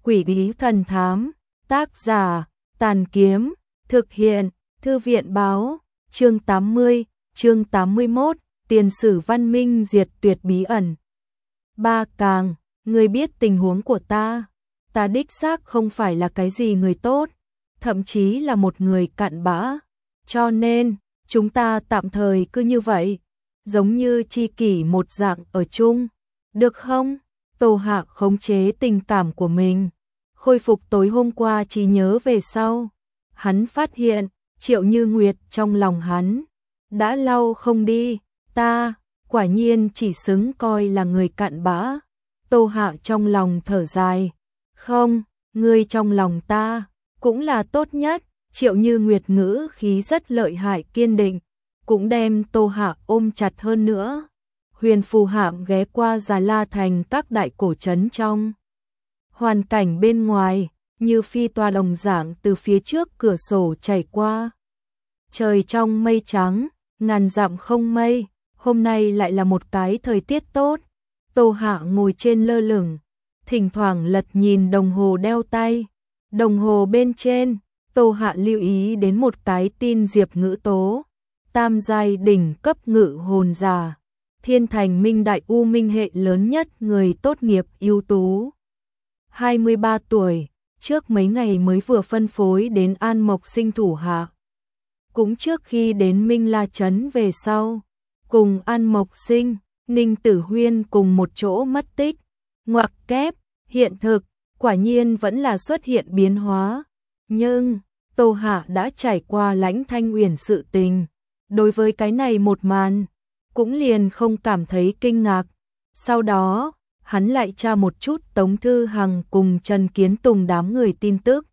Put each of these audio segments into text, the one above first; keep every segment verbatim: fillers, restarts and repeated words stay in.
Quỷ bí thần thám, tác giả, Tàn Kiếm, thực hiện, Thư viện báo, chương tám mươi, chương tám mươi mốt, tiền sử văn minh diệt tuyệt bí ẩn. Ba Càng, ngươi biết tình huống của ta, ta đích xác không phải là cái gì người tốt, thậm chí là một người cặn bã, cho nên, chúng ta tạm thời cứ như vậy, giống như tri kỷ một dạng ở chung, được không? Tô Hạ khống chế tình cảm của mình, khôi phục tối hôm qua trí nhớ về sau. Hắn phát hiện, Triệu Như Nguyệt trong lòng hắn, đã lâu không đi, ta, quả nhiên chỉ xứng coi là người cặn bã. Tô Hạ trong lòng thở dài, không, ngươi trong lòng ta, cũng là tốt nhất. Triệu Như Nguyệt ngữ khí rất lợi hại kiên định, cũng đem Tô Hạ ôm chặt hơn nữa. Huyền Phù Hạm ghé qua Già La Thành các đại cổ trấn trong. Hoàn cảnh bên ngoài, như phi toa đồng dạng từ phía trước cửa sổ chảy qua. Trời trong mây trắng, ngàn dặm không mây, hôm nay lại là một cái thời tiết tốt. Tô Hạ ngồi trên lơ lửng, thỉnh thoảng lật nhìn đồng hồ đeo tay. Đồng hồ bên trên, Tô Hạ lưu ý đến một cái tin Diệp Ngữ Tố, tam giai đỉnh cấp ngự hồn giả, Thiên Thành Minh Đại U Minh hệ lớn nhất người tốt nghiệp ưu tú. hai mươi ba tuổi, trước mấy ngày mới vừa phân phối đến An Mộc Sinh thủ hạ. Cũng trước khi đến Minh La Trấn về sau, cùng An Mộc Sinh, Ninh Tử Huyên cùng một chỗ mất tích. Ngoặc kép, hiện thực, quả nhiên vẫn là xuất hiện biến hóa. Nhưng, Tô Hạ đã trải qua Lãnh Thanh Uyển sự tình. Đối với cái này một màn, cũng liền không cảm thấy kinh ngạc. Sau đó, hắn lại tra một chút Tống Thư Hằng cùng Trần Kiến Tùng đám người tin tức.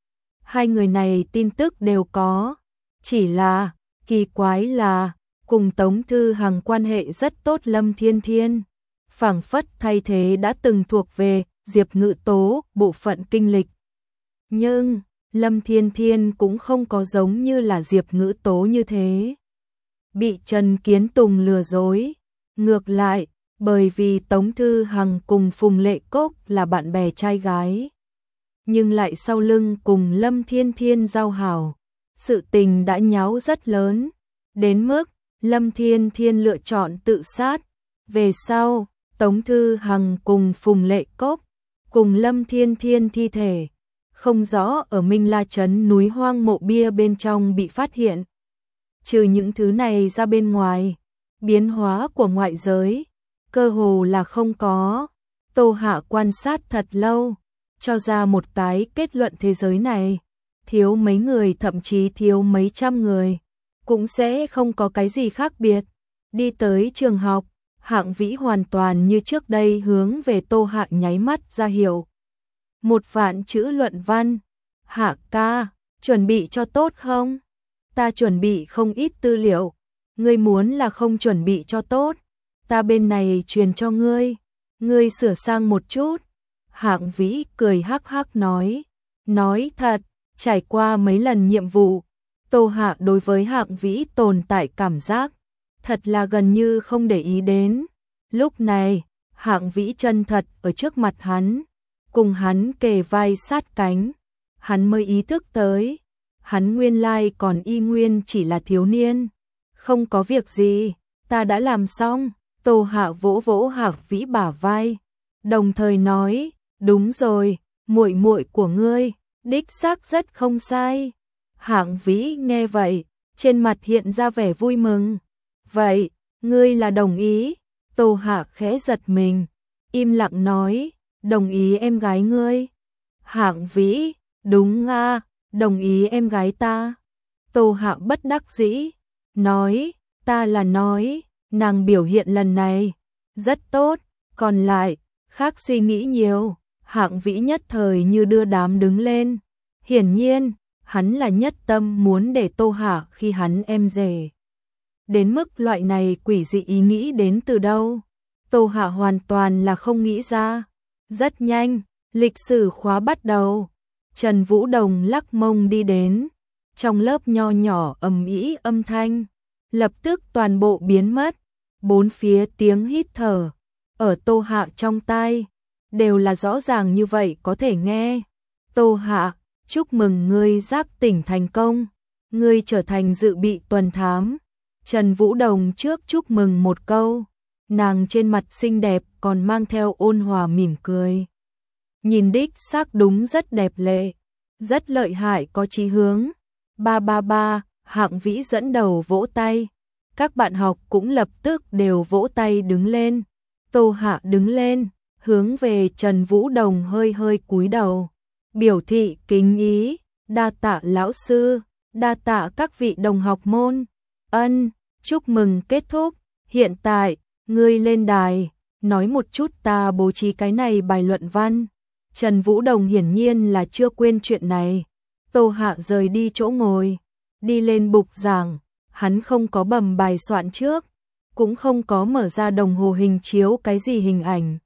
Hai người này tin tức đều có, chỉ là, kỳ quái là, cùng Tống Thư Hằng quan hệ rất tốt Lâm Thiên Thiên, phảng phất thay thế đã từng thuộc về Diệp Ngữ Tố bộ phận kinh lịch. Nhưng, Lâm Thiên Thiên cũng không có giống như là Diệp Ngữ Tố như thế. Bị Trần Kiến Tùng lừa dối. Ngược lại, bởi vì Tống Thư Hằng cùng Phùng Lệ Cốc là bạn bè trai gái. Nhưng lại sau lưng cùng Lâm Thiên Thiên giao hảo. Sự tình đã nháo rất lớn. Đến mức, Lâm Thiên Thiên lựa chọn tự sát. Về sau, Tống Thư Hằng cùng Phùng Lệ Cốc, cùng Lâm Thiên Thiên thi thể, không rõ ở Minh La Trấn núi hoang mộ bia bên trong bị phát hiện. Trừ những thứ này ra bên ngoài, biến hóa của ngoại giới, cơ hồ là không có. Tô Hạ quan sát thật lâu, cho ra một cái kết luận thế giới này, thiếu mấy người thậm chí thiếu mấy trăm người, cũng sẽ không có cái gì khác biệt. Đi tới trường học, Hạng Vĩ hoàn toàn như trước đây hướng về Tô Hạ nháy mắt ra hiệu. Một vạn chữ luận văn. Hạ ca, chuẩn bị cho tốt không? Ta chuẩn bị không ít tư liệu. Ngươi muốn là không chuẩn bị cho tốt, ta bên này truyền cho ngươi. Ngươi sửa sang một chút. Hạng Vĩ cười hắc hắc nói. Nói thật, trải qua mấy lần nhiệm vụ, Tô Hạ đối với Hạng Vĩ tồn tại cảm giác, thật là gần như không để ý đến. Lúc này, Hạng Vĩ chân thật ở trước mặt hắn, cùng hắn kề vai sát cánh, hắn mới ý thức tới, hắn nguyên lai còn y nguyên chỉ là thiếu niên. Không có việc gì, ta đã làm xong. Tô Hạ vỗ vỗ Hạng Vĩ bả vai, đồng thời nói, đúng rồi, muội muội của ngươi, đích xác rất không sai. Hạng Vĩ nghe vậy, trên mặt hiện ra vẻ vui mừng. Vậy, ngươi là đồng ý? Tô Hạ khẽ giật mình, im lặng nói, đồng ý em gái ngươi. Hạng Vĩ, đúng à, đồng ý em gái ta. Tô Hạ bất đắc dĩ, nói, ta là nói, nàng biểu hiện lần này, rất tốt, còn lại, khác suy nghĩ nhiều. Hạng Vĩ nhất thời như đưa đám đứng lên, hiển nhiên, hắn là nhất tâm muốn để Tô Hạ khi hắn em rể. Đến mức loại này quỷ dị ý nghĩ đến từ đâu, Tô Hạ hoàn toàn là không nghĩ ra. Rất nhanh, lịch sử khóa bắt đầu. Trần Vũ Đồng lắc mông đi đến, trong lớp nho nhỏ ầm ĩ âm thanh, lập tức toàn bộ biến mất. Bốn phía tiếng hít thở, ở Tô Hạ trong tai, đều là rõ ràng như vậy có thể nghe. Tô Hạ, chúc mừng ngươi giác tỉnh thành công, ngươi trở thành dự bị tuần thám. Trần Vũ Đồng trước chúc mừng một câu, nàng trên mặt xinh đẹp còn mang theo ôn hòa mỉm cười. Nhìn đích xác đúng rất đẹp lệ, rất lợi hại có chí hướng. Ba ba ba, Hạng Vĩ dẫn đầu vỗ tay. Các bạn học cũng lập tức đều vỗ tay đứng lên. Tô Hạ đứng lên, hướng về Trần Vũ Đồng hơi hơi cúi đầu, biểu thị kính ý, đa tạ lão sư, đa tạ các vị đồng học môn. Ân, chúc mừng kết thúc, hiện tại, ngươi lên đài, nói một chút ta bố trí cái này bài luận văn. Trần Vũ Đồng hiển nhiên là chưa quên chuyện này. Tô Hạ rời đi chỗ ngồi, đi lên bục giảng, hắn không có bầm bài soạn trước, cũng không có mở ra đồng hồ hình chiếu cái gì hình ảnh,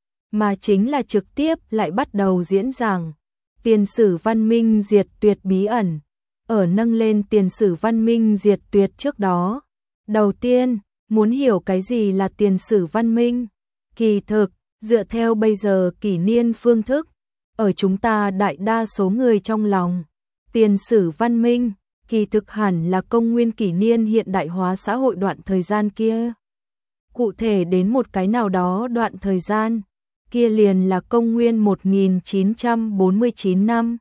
mà chính là trực tiếp lại bắt đầu diễn giảng. Tiền sử văn minh diệt tuyệt bí ẩn. Ở nâng lên tiền sử văn minh diệt tuyệt trước đó, đầu tiên, muốn hiểu cái gì là tiền sử văn minh. Kỳ thực, dựa theo bây giờ kỷ niên phương thức, ở chúng ta đại đa số người trong lòng, tiền sử văn minh, kỳ thực hẳn là công nguyên kỷ niên hiện đại hóa xã hội đoạn thời gian kia. Cụ thể đến một cái nào đó đoạn thời gian, kia liền là công nguyên một nghìn chín trăm bốn mươi chín năm,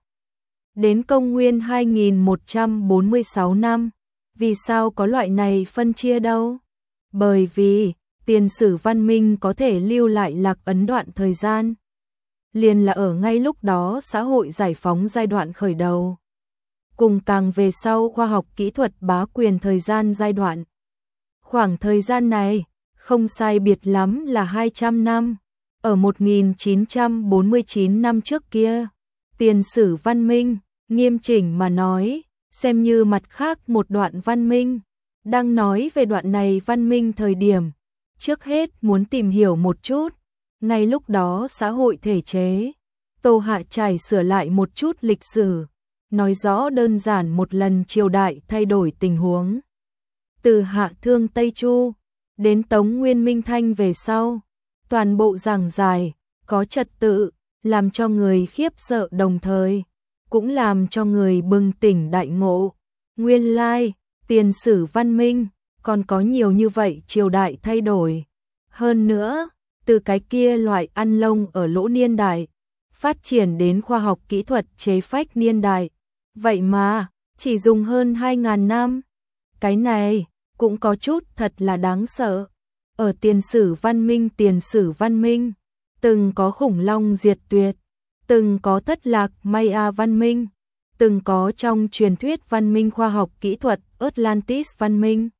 đến công nguyên hai nghìn một trăm bốn mươi sáu năm. Vì sao có loại này phân chia đâu? Bởi vì, tiền sử văn minh có thể lưu lại lạc ấn đoạn thời gian, liền là ở ngay lúc đó xã hội giải phóng giai đoạn khởi đầu, cùng càng về sau khoa học kỹ thuật bá quyền thời gian giai đoạn. Khoảng thời gian này, không sai biệt lắm là hai trăm năm. Ở một nghìn chín trăm bốn mươi chín năm trước kia, tiền sử văn minh, nghiêm chỉnh mà nói, xem như mặt khác một đoạn văn minh. Đang nói về đoạn này văn minh thời điểm, trước hết muốn tìm hiểu một chút, ngay lúc đó xã hội thể chế. Tô Hạ trải sửa lại một chút lịch sử, nói rõ đơn giản một lần triều đại thay đổi tình huống. Từ Hạ Thương Tây Chu, đến Tống Nguyên Minh Thanh về sau, toàn bộ giảng giải, có trật tự, làm cho người khiếp sợ đồng thời, cũng làm cho người bừng tỉnh đại ngộ. Nguyên lai, tiền sử văn minh, còn có nhiều như vậy triều đại thay đổi. Hơn nữa, từ cái kia loại ăn lông ở lỗ niên đại, phát triển đến khoa học kỹ thuật chế phách niên đại. Vậy mà, chỉ dùng hơn hai nghìn năm. Cái này, cũng có chút thật là đáng sợ. Ở tiền sử văn minh tiền sử văn minh, từng có khủng long diệt tuyệt, từng có thất lạc Maya văn minh, từng có trong truyền thuyết văn minh khoa học kỹ thuật Atlantis văn minh.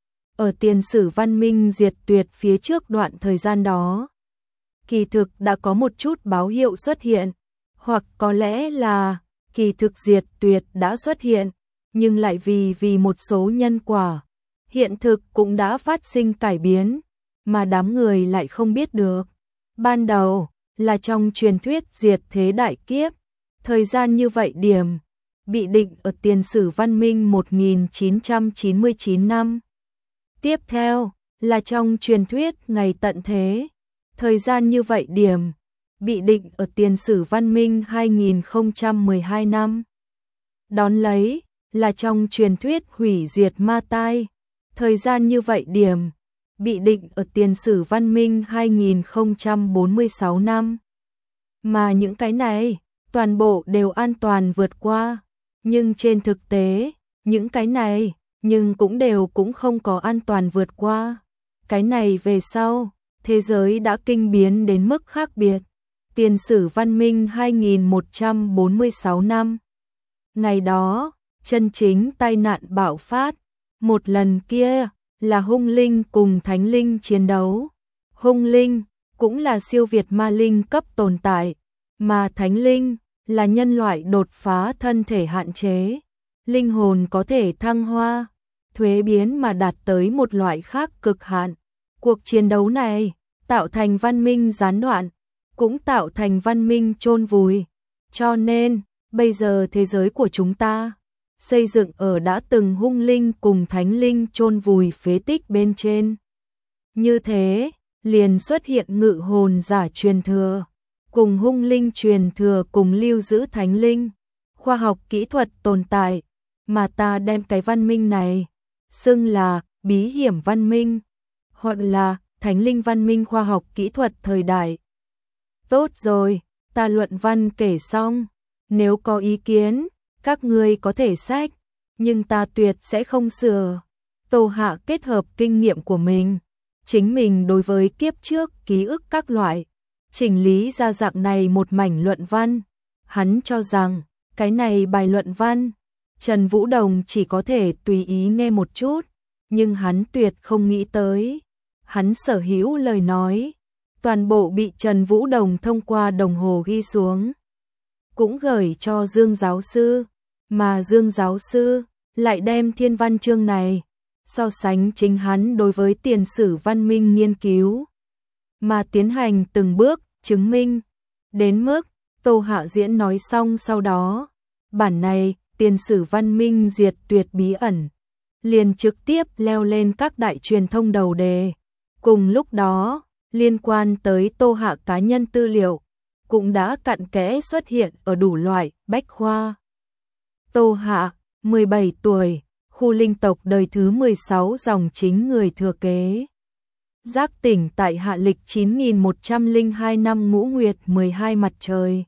Ở tiền sử văn minh diệt tuyệt phía trước đoạn thời gian đó, kỳ thực đã có một chút báo hiệu xuất hiện, hoặc có lẽ là kỳ thực diệt tuyệt đã xuất hiện, nhưng lại vì vì một số nhân quả, hiện thực cũng đã phát sinh cải biến, mà đám người lại không biết được. Ban đầu là trong truyền thuyết diệt thế đại kiếp, thời gian như vậy điểm, bị định ở tiền sử văn minh một nghìn chín trăm chín mươi chín năm. Tiếp theo là trong truyền thuyết ngày tận thế, thời gian như vậy điểm, bị định ở tiền sử văn minh hai nghìn không trăm mười hai năm. Đón lấy là trong truyền thuyết hủy diệt ma tai, thời gian như vậy điểm, bị định ở tiền sử văn minh hai nghìn không trăm bốn mươi sáu năm. Mà những cái này, toàn bộ đều an toàn vượt qua, nhưng trên thực tế, những cái này, nhưng cũng đều cũng không có an toàn vượt qua. Cái này về sau, thế giới đã kinh biến đến mức khác biệt. Tiền sử văn minh hai nghìn một trăm bốn mươi sáu năm. Ngày đó, chân chính tai nạn bạo phát, một lần kia là hung linh cùng thánh linh chiến đấu. Hung linh cũng là siêu việt ma linh cấp tồn tại, mà thánh linh là nhân loại đột phá thân thể hạn chế, linh hồn có thể thăng hoa, thuế biến mà đạt tới một loại khác cực hạn. Cuộc chiến đấu này tạo thành văn minh gián đoạn, cũng tạo thành văn minh chôn vùi. Cho nên, bây giờ thế giới của chúng ta xây dựng ở đã từng hung linh cùng thánh linh chôn vùi phế tích bên trên. Như thế, liền xuất hiện ngự hồn giả truyền thừa. cùng hung linh truyền thừa cùng lưu giữ thánh linh, khoa học kỹ thuật tồn tại, mà ta đem cái văn minh này xưng là bí hiểm văn minh, hoặc là thánh linh văn minh khoa học kỹ thuật thời đại. Tốt rồi, ta luận văn kể xong, nếu có ý kiến, các ngươi có thể sách, nhưng ta tuyệt sẽ không sửa. Tô Hạ kết hợp kinh nghiệm của mình, chính mình đối với kiếp trước ký ức các loại, chỉnh lý ra dạng này một mảnh luận văn. Hắn cho rằng, cái này bài luận văn, Trần Vũ Đồng chỉ có thể tùy ý nghe một chút, nhưng hắn tuyệt không nghĩ tới. Hắn sở hữu lời nói, toàn bộ bị Trần Vũ Đồng thông qua đồng hồ ghi xuống, cũng gửi cho Dương giáo sư, mà Dương giáo sư lại đem thiên văn chương này so sánh chính hắn đối với tiền sử văn minh nghiên cứu, mà tiến hành từng bước chứng minh, đến mức Tô Hạ diễn nói xong sau đó, bản này tiền sử văn minh diệt tuyệt bí ẩn liền trực tiếp leo lên các đại truyền thông đầu đề. Cùng lúc đó, liên quan tới Tô Hạ cá nhân tư liệu cũng đã cặn kẽ xuất hiện ở đủ loại bách khoa. Tô Hạ, mười bảy tuổi, khu linh tộc đời thứ mười sáu dòng chính người thừa kế. Giác tỉnh tại hạ lịch chín nghìn một trăm lẻ hai năm ngũ nguyệt mười hai mặt trời.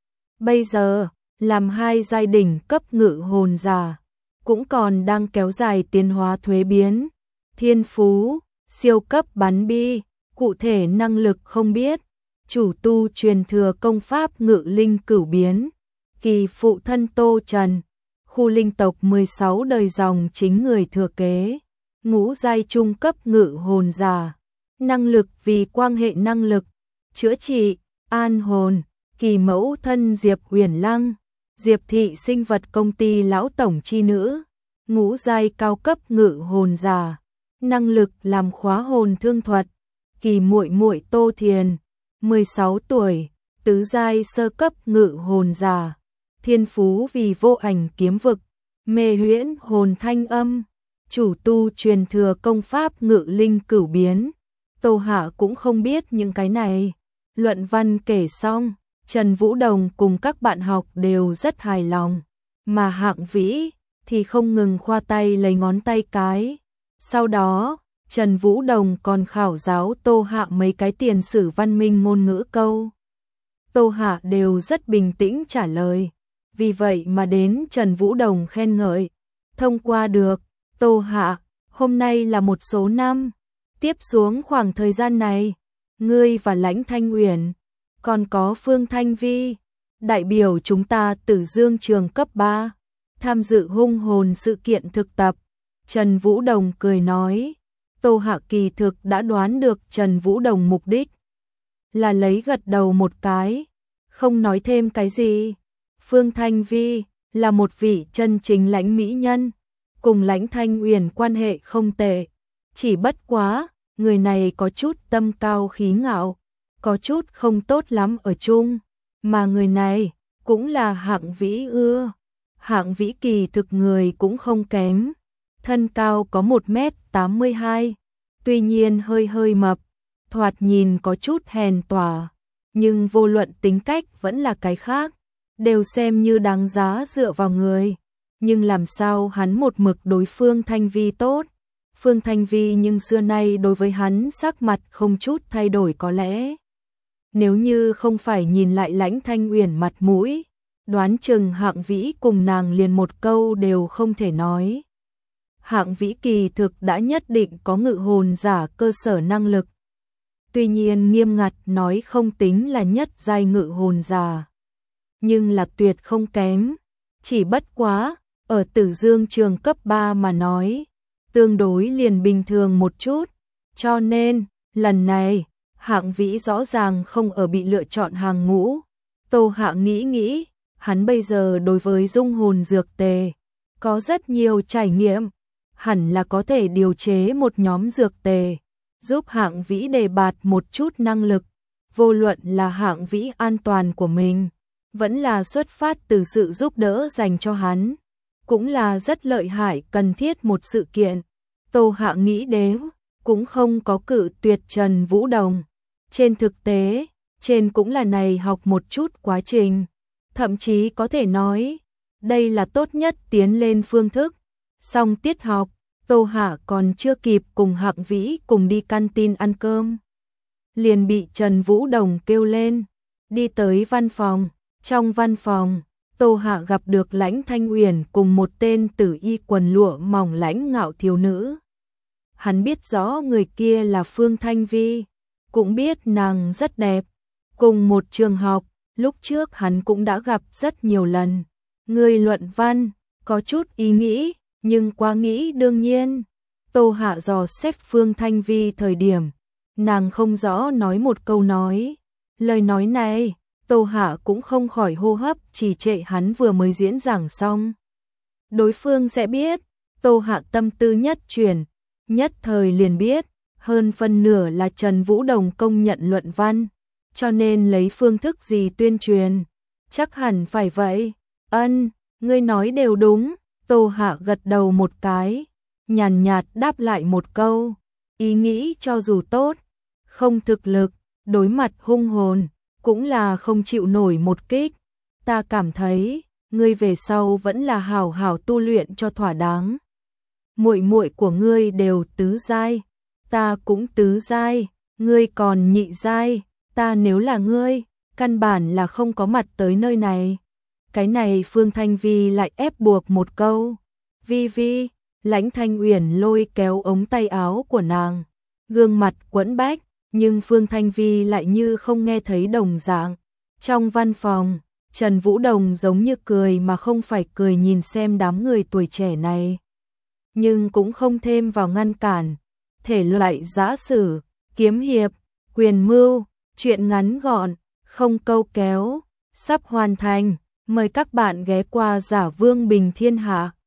Bây giờ, làm hai giai đỉnh cấp ngự hồn giả, cũng còn đang kéo dài tiến hóa thuế biến. Thiên phú, siêu cấp bắn bi, cụ thể năng lực không biết. Chủ tu truyền thừa công pháp ngự linh cửu biến. Kỳ phụ thân Tô Trần, khu linh tộc mười sáu đời dòng chính người thừa kế. Ngũ giai trung cấp ngự hồn giả. Năng lực vì quan hệ năng lực, chữa trị, an hồn. Kỳ mẫu thân Diệp Huyền Lăng, Diệp thị sinh vật công ty lão tổng chi nữ. Ngũ giai cao cấp ngự hồn giả. Năng lực làm khóa hồn thương thuật. Kỳ muội muội Tô Thiền, mười sáu tuổi, tứ giai sơ cấp ngự hồn giả. Thiên phú vì vô ảnh kiếm vực, mê huyễn hồn thanh âm. Chủ tu truyền thừa công pháp ngự linh cửu biến. Tô Hạ cũng không biết những cái này. Luận văn kể xong, Trần Vũ Đồng cùng các bạn học đều rất hài lòng, mà Hạng Vĩ thì không ngừng khoa tay lấy ngón tay cái. Sau đó, Trần Vũ Đồng còn khảo giáo Tô Hạ mấy cái tiền sử văn minh ngôn ngữ câu. Tô Hạ đều rất bình tĩnh trả lời, vì vậy mà đến Trần Vũ Đồng khen ngợi. Thông qua được, Tô Hạ, hôm nay là một số năm. Tiếp xuống khoảng thời gian này, ngươi và Lãnh Thanh Uyển, còn có Phương Thanh Vi, đại biểu chúng ta Tử Dương trường cấp ba, tham dự hung hồn sự kiện thực tập. Trần Vũ Đồng cười nói. Tô Hạ kỳ thực đã đoán được Trần Vũ Đồng mục đích, là lấy gật đầu một cái, không nói thêm cái gì. Phương Thanh Vi là một vị chân chính lãnh mỹ nhân, cùng Lãnh Thanh Uyển quan hệ không tệ, chỉ bất quá, người này có chút tâm cao khí ngạo, có chút không tốt lắm ở chung, mà người này cũng là Hạng Vĩ ưa. Hạng Vĩ kỳ thực người cũng không kém, thân cao có một mét tám mươi hai, tuy nhiên hơi hơi mập, thoạt nhìn có chút hèn tỏa, nhưng vô luận tính cách vẫn là cái khác, đều xem như đáng giá dựa vào người. Nhưng làm sao hắn một mực đối Phương Thanh Vi tốt? Phương Thanh Vi nhưng xưa nay đối với hắn sắc mặt không chút thay đổi, có lẽ nếu như không phải nhìn lại Lãnh Thanh Uyển mặt mũi, đoán chừng Hạng Vĩ cùng nàng liền một câu đều không thể nói. Hạng Vĩ kỳ thực đã nhất định có ngự hồn giả cơ sở năng lực. Tuy nhiên nghiêm ngặt nói không tính là nhất giai ngự hồn giả, nhưng là tuyệt không kém. Chỉ bất quá, ở Tử Dương trường cấp ba mà nói, tương đối liền bình thường một chút. Cho nên, lần này, Hạng Vĩ rõ ràng không ở bị lựa chọn hàng ngũ. Tô Hạ nghĩ nghĩ, hắn bây giờ đối với dung hồn dược tề có rất nhiều trải nghiệm, hẳn là có thể điều chế một nhóm dược tề, giúp Hạng Vĩ đề bạt một chút năng lực. Vô luận là Hạng Vĩ an toàn của mình, vẫn là xuất phát từ sự giúp đỡ dành cho hắn, cũng là rất lợi hại cần thiết một sự kiện. Tô Hạ nghĩ đến, cũng không có cự tuyệt Trần Vũ Đồng. Trên thực tế, trên cũng là này học một chút quá trình. Thậm chí có thể nói, đây là tốt nhất tiến lên phương thức. Xong tiết học, Tô Hạ còn chưa kịp cùng Hạng Vĩ cùng đi canteen ăn cơm. Liền bị Trần Vũ Đồng kêu lên, đi tới văn phòng. Trong văn phòng, Tô Hạ gặp được Lãnh Thanh Uyển cùng một tên tử y quần lụa mỏng lãnh ngạo thiếu nữ. Hắn biết rõ người kia là Phương Thanh Vi, cũng biết nàng rất đẹp. Cùng một trường học, lúc trước hắn cũng đã gặp rất nhiều lần. Người luận văn, có chút ý nghĩ, nhưng quá nghĩ đương nhiên. Tô Hạ dò xét Phương Thanh Vi thời điểm, nàng không rõ nói một câu nói. Lời nói này, Tô Hạ cũng không khỏi hô hấp trì trệ, hắn vừa mới diễn giảng xong. Đối phương sẽ biết, Tô Hạ tâm tư nhất chuyển, nhất thời liền biết, hơn phân nửa là Trần Vũ Đồng công nhận luận văn, cho nên lấy phương thức gì tuyên truyền. Chắc hẳn phải vậy. Ân, ngươi nói đều đúng. Tô Hạ gật đầu một cái, nhàn nhạt đáp lại một câu, ý nghĩ cho dù tốt, không thực lực, đối mặt hung hồn, cũng là không chịu nổi một kích. Ta cảm thấy, ngươi về sau vẫn là hảo hảo tu luyện cho thỏa đáng. Muội muội của ngươi đều tứ giai, ta cũng tứ giai, ngươi còn nhị giai, ta nếu là ngươi, căn bản là không có mặt tới nơi này. Cái này Phương Thanh Vi lại ép buộc một câu. Vi Vi, Lãnh Thanh Uyển lôi kéo ống tay áo của nàng, gương mặt quẫn bách, nhưng Phương Thanh Vi lại như không nghe thấy đồng dạng. Trong văn phòng, Trần Vũ Đồng giống như cười mà không phải cười nhìn xem đám người tuổi trẻ này. Nhưng cũng không thêm vào ngăn cản. Thể loại giã sử, kiếm hiệp, quyền mưu, truyện ngắn gọn, không câu kéo, sắp hoàn thành. Mời các bạn ghé qua Giả Vương Bình Thiên Hạ.